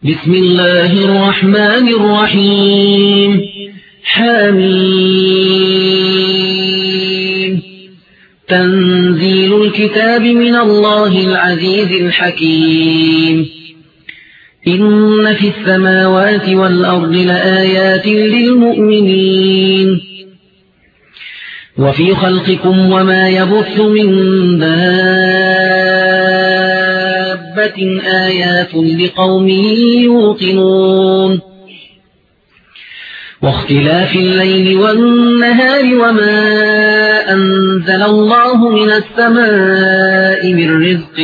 بسم الله الرحمن الرحيم حميم تنزيل الكتاب من الله العزيز الحكيم إن في السماوات والأرض لآيات للمؤمنين وفي خلقكم وما يبث من دابة آيات لقوم يوقنون واختلاف الليل والنهار وما أنزل الله من السماء من رزق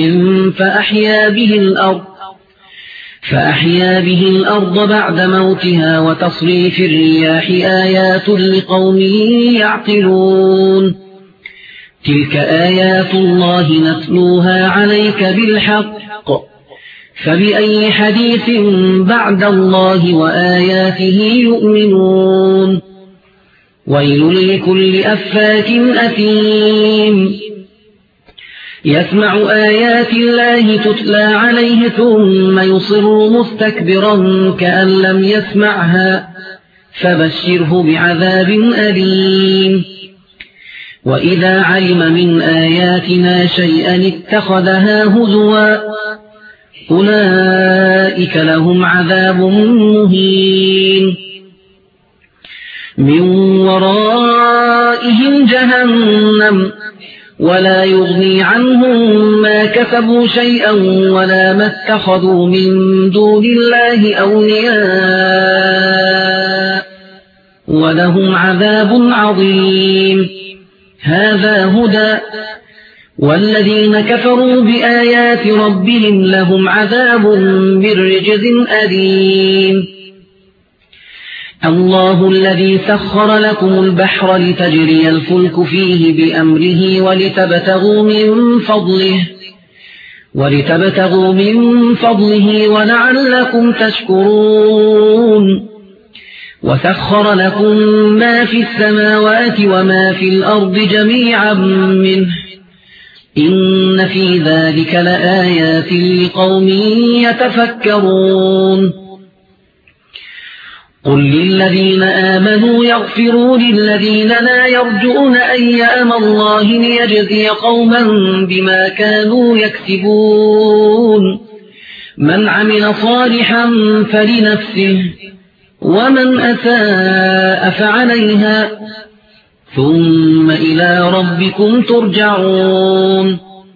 فأحيا به الأرض بعد موتها وتصريف الرياح آيات لقوم يعقلون تلك آيات الله نتلوها عليك بالحق فبأي حديث بعد الله وآياته يؤمنون ويل لكل أفاك أثيم يسمع آيات الله تتلى عليه ثم يصر مستكبرا كأن لم يسمعها فبشره بعذاب أليم وإذا علم من آياتنا شيئا اتخذها هزوا أولئك لهم عذاب مهين من ورائهم جهنم ولا يغني عنهم ما كسبوا شيئا ولا ما اتخذوا من دون الله أولياء ولهم عذاب عظيم هذا هدى والذين كفروا بآيات ربهم لهم عذاب من رجز أليم الله الذي سخر لكم البحر لتجري الفلك فيه بأمره ولتبتغوا من فضله ولعلكم تشكرون وسخر لكم ما في السماوات وما في الأرض جميعا منه إن في ذلك لآيات لقوم يتفكرون قل للذين آمنوا يغفروا للذين لا يرجون أيام الله ليجزي قوما بما كانوا يكسبون من عمل صالحا فلنفسه ومن أساء فعليها ثم إلى ربكم ترجعون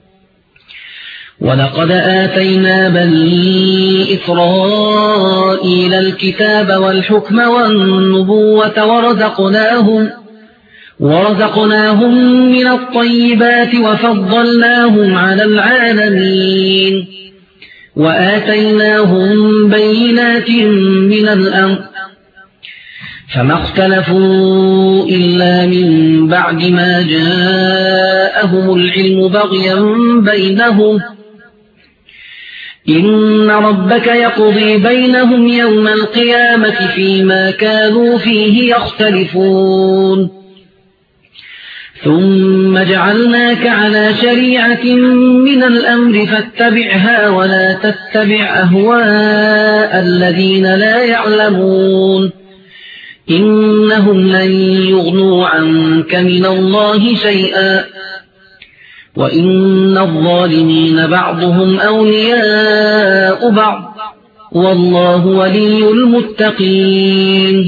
ولقد آتينا بني إسرائيل الكتاب والحكم والنبوة ورزقناهم من الطيبات وفضلناهم على العالمين وآتيناهم بينات من الأمر فما اختلفوا إلا من بعد ما جاءهم العلم بغيا بينهم إن ربك يقضي بينهم يوم القيامة فيما كانوا فيه يختلفون ثم جعلناك على شريعة من الأمر فاتبعها ولا تتبع أهواء الذين لا يعلمون إنهم لن يغنوا عنك من الله شيئا وإن الظالمين بعضهم أولياء بعض والله ولي المتقين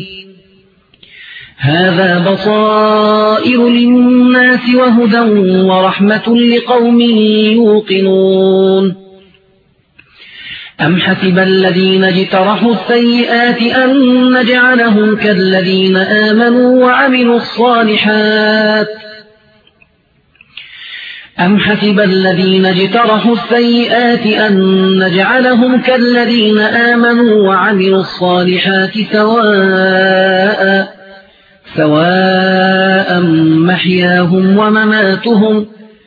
هذا بصائر للناس وهدى ورحمة لقوم يوقنون أم حسب الذين اجترحوا السيئات أن نجعلهم كالذين آمنوا وعملوا الصالحات أم حسب الذين اجترحوا السيئات أن نجعلهم كالذين آمنوا وعملوا الصالحات سواء محياهم ومماتهم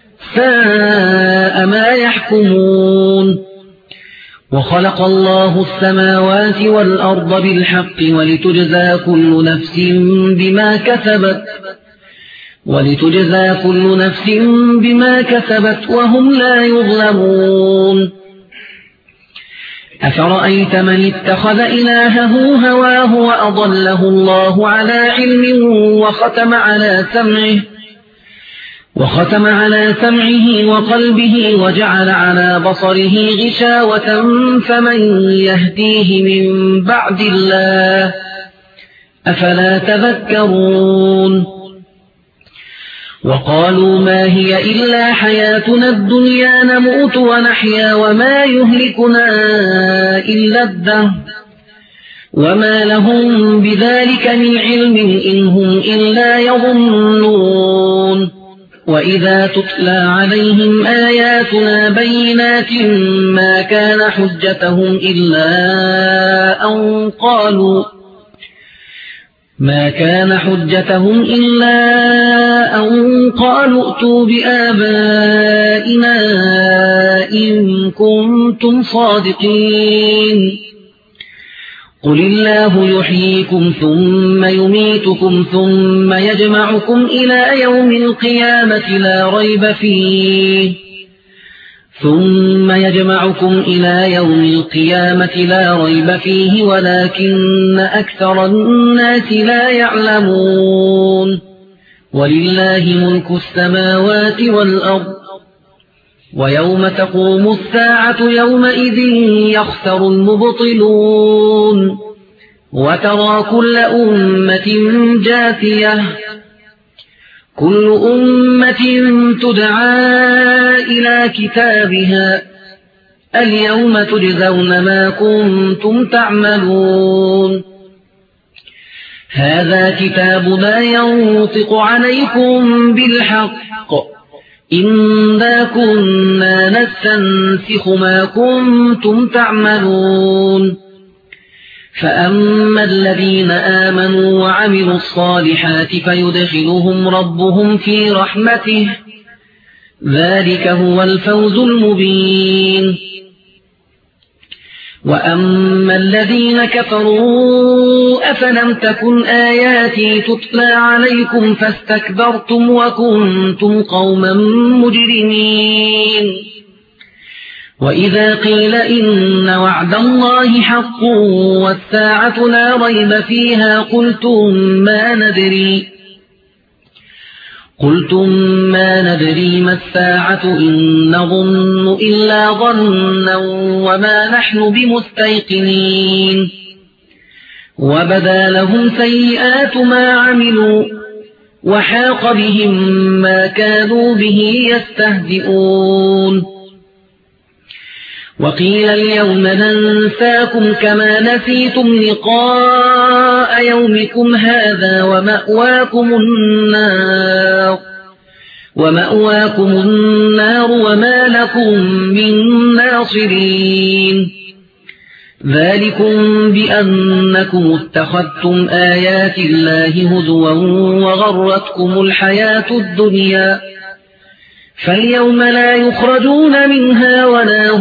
ساء ما يحكمون وخلق الله السماوات والأرض بالحق ولتجزى كل نفس بما كسبت وهم لا يظلمون أفرأيت من اتخذ إلهه هواه وأضله الله على علم وختم على سمعه وقلبه وجعل على بصره غشاوة فمن يهديه من بعد الله أفلا تذكرون وقالوا ما هي إلا حياتنا الدنيا نموت ونحيا وما يهلكنا إلا الدهر وما لهم بذلك من علم إن هم إلا يظنون وإذا تتلى عليهم آياتنا بينات ما كان حجتهم إلا أن قالوا ائتوا بآبائنا إن كنتم صادقين قل الله يحييكم ثم يميتكم ثم يجمعكم إلى يوم القيامة لا ريب فيه ولكن أكثر الناس لا يعلمون ولله ملك السماوات والأرض ويوم تقوم الساعة يومئذ يخسر المبطلون وترى كل أمة جاثية كل أمة تدعى إلى كتابها اليوم تجزون ما كنتم تعملون هذا كتابنا ينطق عليكم بالحق إنا كنا نستنسخ ما كنتم تعملون فأما الذين آمنوا وعملوا الصالحات فيدخلهم ربهم في رحمته ذلك هو الفوز المبين وأما الذين كفروا أفلم تكن آياتي تتلى عليكم فاستكبرتم وكنتم قوما مجرمين وإذا قيل إن وعد الله حق والساعة لا ريب فيها قلتم ما ندري ما الساعة إن نظن إلا ظنا وما نحن بمستيقنين وبدا لهم سيئات ما عملوا وحاق بهم ما كانوا به يستهزئون وقيل اليوم ننساكم كما نسيتم لقاء يومكم هذا ومأواكم النار وما لكم من ناصرين ذلكم بأنكم اتخذتم آيات الله هزوا وغرتكم الحياة الدنيا فاليوم لا يخرجون منها ولا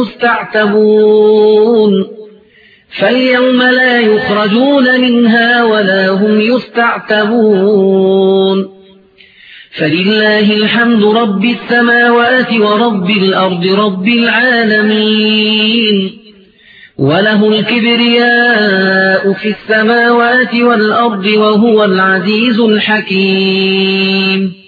هم يستعتبون فلله الحمد رب السماوات ورب الأرض رب العالمين وله الكبرياء في السماوات والأرض وهو العزيز الحكيم